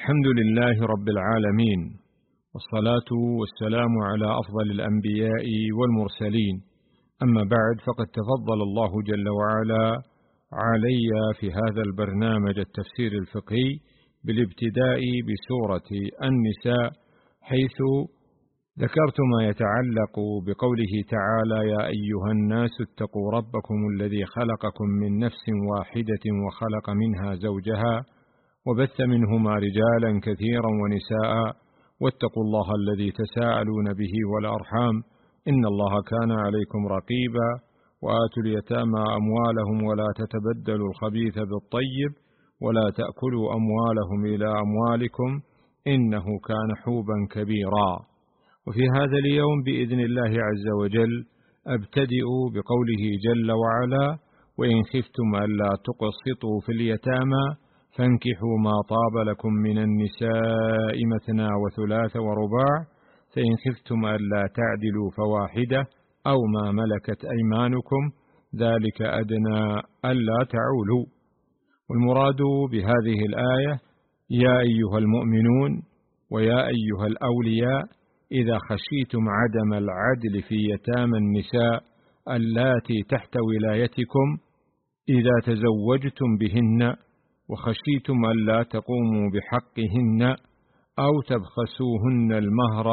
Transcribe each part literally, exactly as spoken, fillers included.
الحمد لله رب العالمين، والصلاة والسلام على أفضل الأنبياء والمرسلين. أما بعد، فقد تفضل الله جل وعلا علي في هذا البرنامج التفسير الفقهي بالابتداء بسورة النساء، حيث ذكرت ما يتعلق بقوله تعالى: يا أيها الناس اتقوا ربكم الذي خلقكم من نفس واحدة وخلق منها زوجها وبث منهما رجالا كثيرا ونساء، واتقوا الله الذي تساءلون به والأرحام إن الله كان عليكم رقيبا، وآتوا اليتامى أموالهم ولا تتبدلوا الخبيث بالطيب ولا تأكلوا أموالهم إلى أموالكم إنه كان حوبا كبيرا. وفي هذا اليوم بإذن الله عز وجل أبتدئ بقوله جل وعلا: وإن خفتم ألا تقسطوا في اليتامى فانكحوا ما طاب لكم من النساء مثنى وثلاث ورباع، فإن خفتم ألا تعدلوا فواحدة أو ما ملكت أيمانكم ذلك أدنى ألا تعولوا. والمراد بهذه الآية: يا أيها المؤمنون ويا أيها الأولياء، إذا خشيتم عدم العدل في يتامى النساء اللاتي تحت ولايتكم إذا تزوجتم بهن، وخشيتم ألا تقوموا بحقهن أو تبخسوهن المهر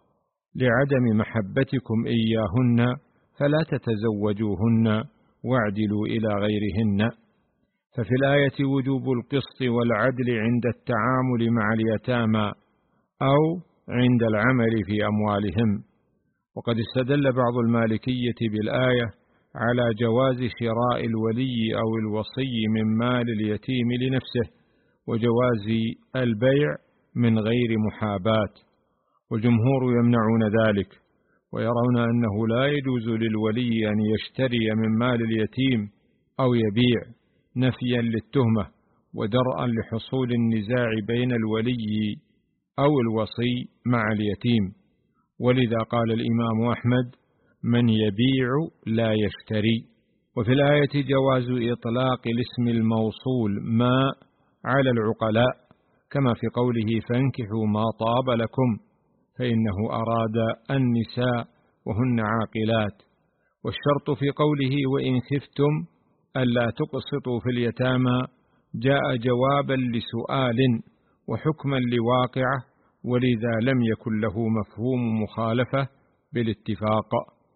لعدم محبتكم إياهن، فلا تتزوجوهن واعدلوا إلى غيرهن. ففي الآية وجوب القسط والعدل عند التعامل مع اليتامى أو عند العمل في أموالهم. وقد استدل بعض المالكية بالآية على جواز شراء الولي أو الوصي من مال اليتيم لنفسه، وجواز البيع من غير محاباة، والجمهور يمنعون ذلك، ويرون أنه لا يجوز للولي أن يشتري من مال اليتيم أو يبيع، نفيا للتهمة ودرءا لحصول النزاع بين الولي أو الوصي مع اليتيم. ولذا قال الإمام أحمد: من يبيع لا يشتري. وفي الآية جواز إطلاق الاسم الموصول ما على العقلاء، كما في قوله: فانكحوا ما طاب لكم، فإنه أراد النساء وهن عاقلات. والشرط في قوله: وإن خفتم ألا تقسطوا في اليتامى جاء جوابا لسؤال وحكما لواقعه، ولذا لم يكن له مفهوم مخالفة بالاتفاق،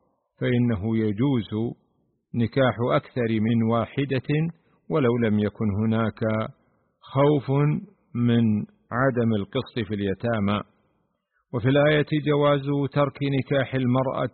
فإنه يجوز نكاح أكثر من واحدة ولو لم يكن هناك خوف من عدم القسط في اليتامى. وفي الآية جواز ترك نكاح المرأة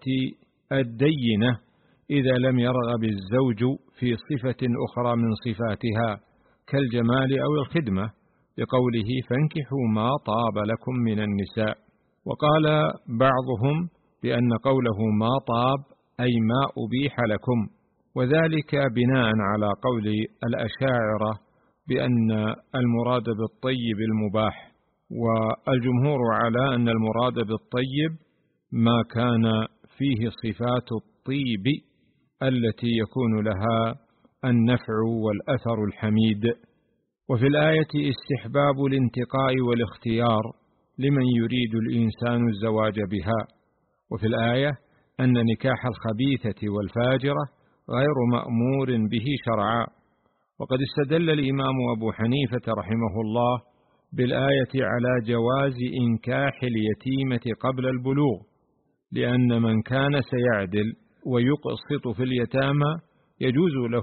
الدينة إذا لم يرغب الزوج في صفة أخرى من صفاتها كالجمال أو الخدمة، بقوله: فانكحوا ما طاب لكم من النساء. وقال بعضهم بأن قوله ما طاب أي ما أبيح لكم، وذلك بناء على قول الأشاعرة بأن المراد بالطيب المباح، والجمهور على أن المراد بالطيب ما كان فيه صفات الطيب التي يكون لها النفع والأثر الحميد. وفي الآية استحباب الانتقاء والاختيار لمن يريد الإنسان الزواج بها. وفي الآية أن نكاح الخبيثة والفاجرة غير مأمور به شرعا. وقد استدل الإمام أبو حنيفة رحمه الله بالآية على جواز إنكاح اليتيمة قبل البلوغ، لأن من كان سيعدل ويقسط في اليتامى يجوز له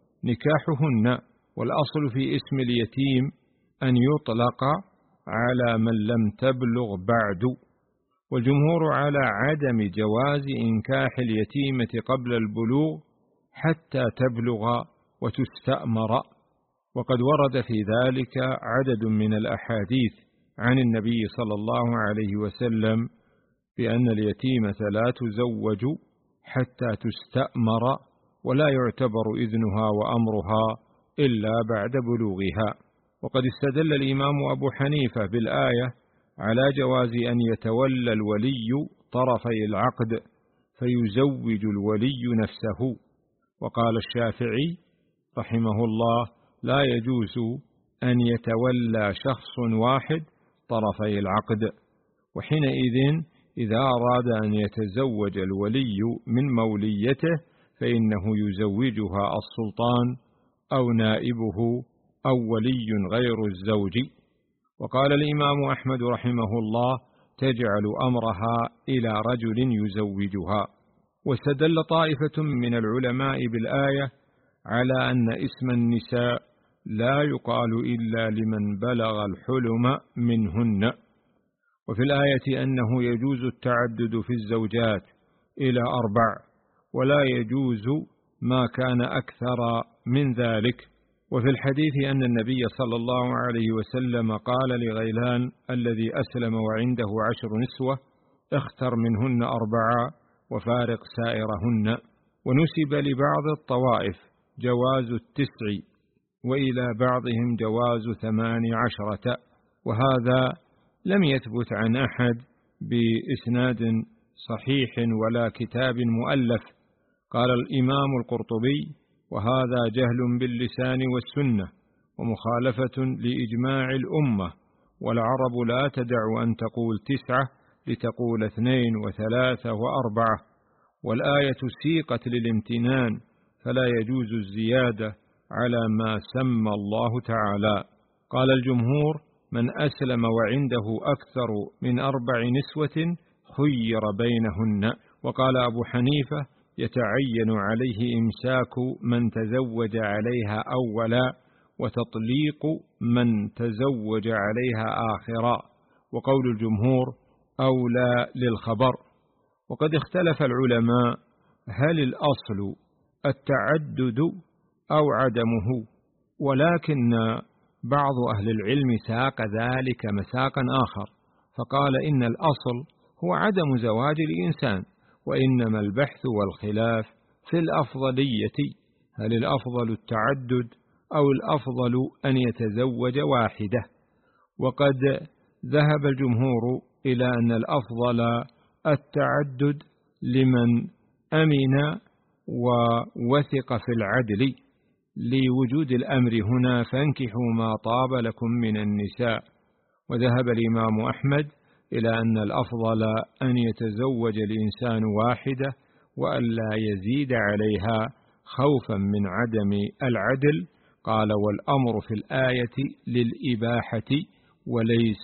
نكاحهن، والأصل في اسم اليتيم أن يطلق على من لم تبلغ بعد. والجمهور على عدم جواز إنكاح اليتيمة قبل البلوغ حتى تبلغ وتستأمر، وقد ورد في ذلك عدد من الأحاديث عن النبي صلى الله عليه وسلم بأن اليتيمة لا تزوج حتى تستأمر، ولا يعتبر إذنها وأمرها إلا بعد بلوغها. وقد استدل الإمام أبو حنيفة بالآية على جواز أن يتولى الولي طرفي العقد فيزوج الولي نفسه. وقال الشافعي رحمه الله: لا يجوز أن يتولى شخص واحد طرفي العقد، وحينئذ إذا أراد أن يتزوج الولي من موليته فإنه يزوجها السلطان أو نائبه أو ولي غير الزوج. وقال الإمام أحمد رحمه الله: تجعل أمرها إلى رجل يزوجها. واستدل طائفة من العلماء بالآية على أن اسم النساء لا يقال إلا لمن بلغ الحلم منهن، وفي الآية أنه يجوز التعدد في الزوجات إلى أربع، ولا يجوز ما كان أكثر من ذلك. وفي الحديث أن النبي صلى الله عليه وسلم قال لغيلان الذي أسلم وعنده عشر نسوة: اختر منهن أربعة وفارق سائرهن. ونسب لبعض الطوائف جواز التسع، وإلى بعضهم جواز ثمان عشرة، وهذا لم يثبت عن أحد بإسناد صحيح ولا كتاب مؤلف. قال الإمام القرطبي: وهذا جهل باللسان والسنة ومخالفة لإجماع الأمة، والعرب لا تدع أن تقول تسعة لتقول اثنين وثلاثة وأربعة، والآية سيقت للامتنان فلا يجوز الزيادة على ما سمى الله تعالى. قال الجمهور: من أسلم وعنده أكثر من أربع نسوة خير بينهن. وقال أبو حنيفة: يتعين عليه إمساك من تزوج عليها أولا وتطليق من تزوج عليها آخرا، وقول الجمهور أولى للخبر. وقد اختلف العلماء هل الأصل التعدد أو عدمه، ولكن بعض أهل العلم ساق ذلك مساقا آخر، فقال إن الأصل هو عدم زواج الإنسان، وإنما البحث والخلاف في الأفضلية، هل الأفضل التعدد أو الأفضل أن يتزوج واحدة. وقد ذهب الجمهور إلى أن الأفضل التعدد لمن أمن ووثق في العدل، لوجود الأمر هنا: فانكحوا ما طاب لكم من النساء. وذهب الإمام أحمد إلى أن الأفضل أن يتزوج الإنسان واحدة وألا يزيد عليها خوفا من عدم العدل. قال: والأمر في الآية للإباحة وليس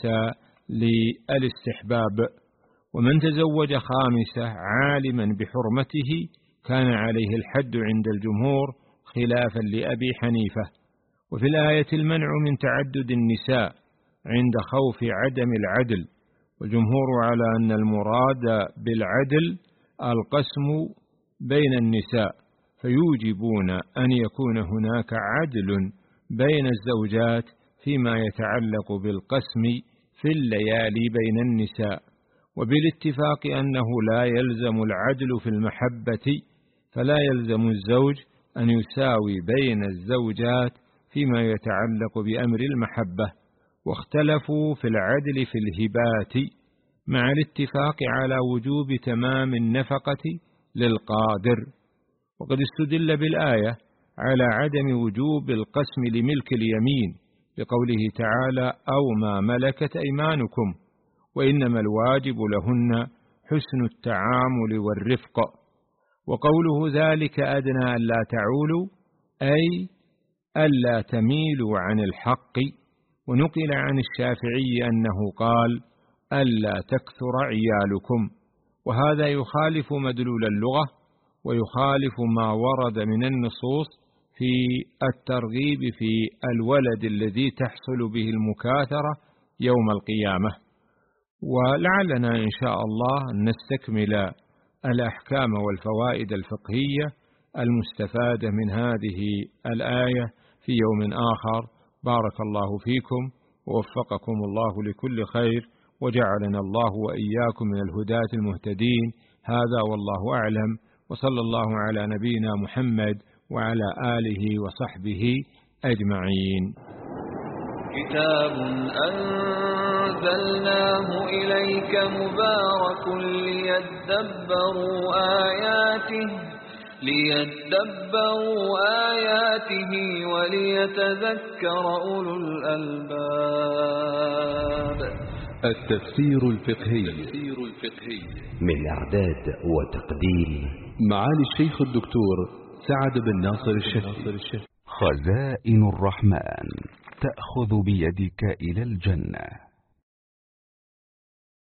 للاستحباب. ومن تزوج خامسة عالما بحرمته كان عليه الحد عند الجمهور خلافا لأبي حنيفة. وفي الآية المنع من تعدد النساء عند خوف عدم العدل، والجمهور على أن المراد بالعدل القسم بين النساء، فيوجبون أن يكون هناك عدل بين الزوجات فيما يتعلق بالقسم في الليالي بين النساء. وبالاتفاق أنه لا يلزم العدل في المحبة، فلا يلزم الزوج أن يساوي بين الزوجات فيما يتعلق بأمر المحبة. واختلفوا في العدل في الهبات، مع الاتفاق على وجوب تمام النفقة للقادر. وقد استدل بالآية على عدم وجوب القسم لملك اليمين بقوله تعالى: أو ما ملكت أيمانكم، وإنما الواجب لهن حسن التعامل والرفق. وقوله ذلك أدنى ألا تعولوا، أي ألا تميلوا عن الحق. ونقل عن الشافعي أنه قال: ألا تكثر عيالكم، وهذا يخالف مدلول اللغة ويخالف ما ورد من النصوص في الترغيب في الولد الذي تحصل به المكاثرة يوم القيامة. ولعلنا إن شاء الله نستكمل الأحكام والفوائد الفقهية المستفادة من هذه الآية في يوم آخر. بارك الله فيكم ووفقكم الله لكل خير، وجعلنا الله وإياكم من الهداة المهتدين. هذا والله أعلم، وصلى الله على نبينا محمد وعلى آله وصحبه أجمعين. كتاب أنزلناه إليك مبارك ليدبروا آياته ليدبروا آياته وليتذكر أولو الألباب. التفسير الفقهي من إعداد وتقديم معالي الشيخ الدكتور سعد بن ناصر الشهري. خزائن الرحمن تأخذ بيدك إلى الجنة.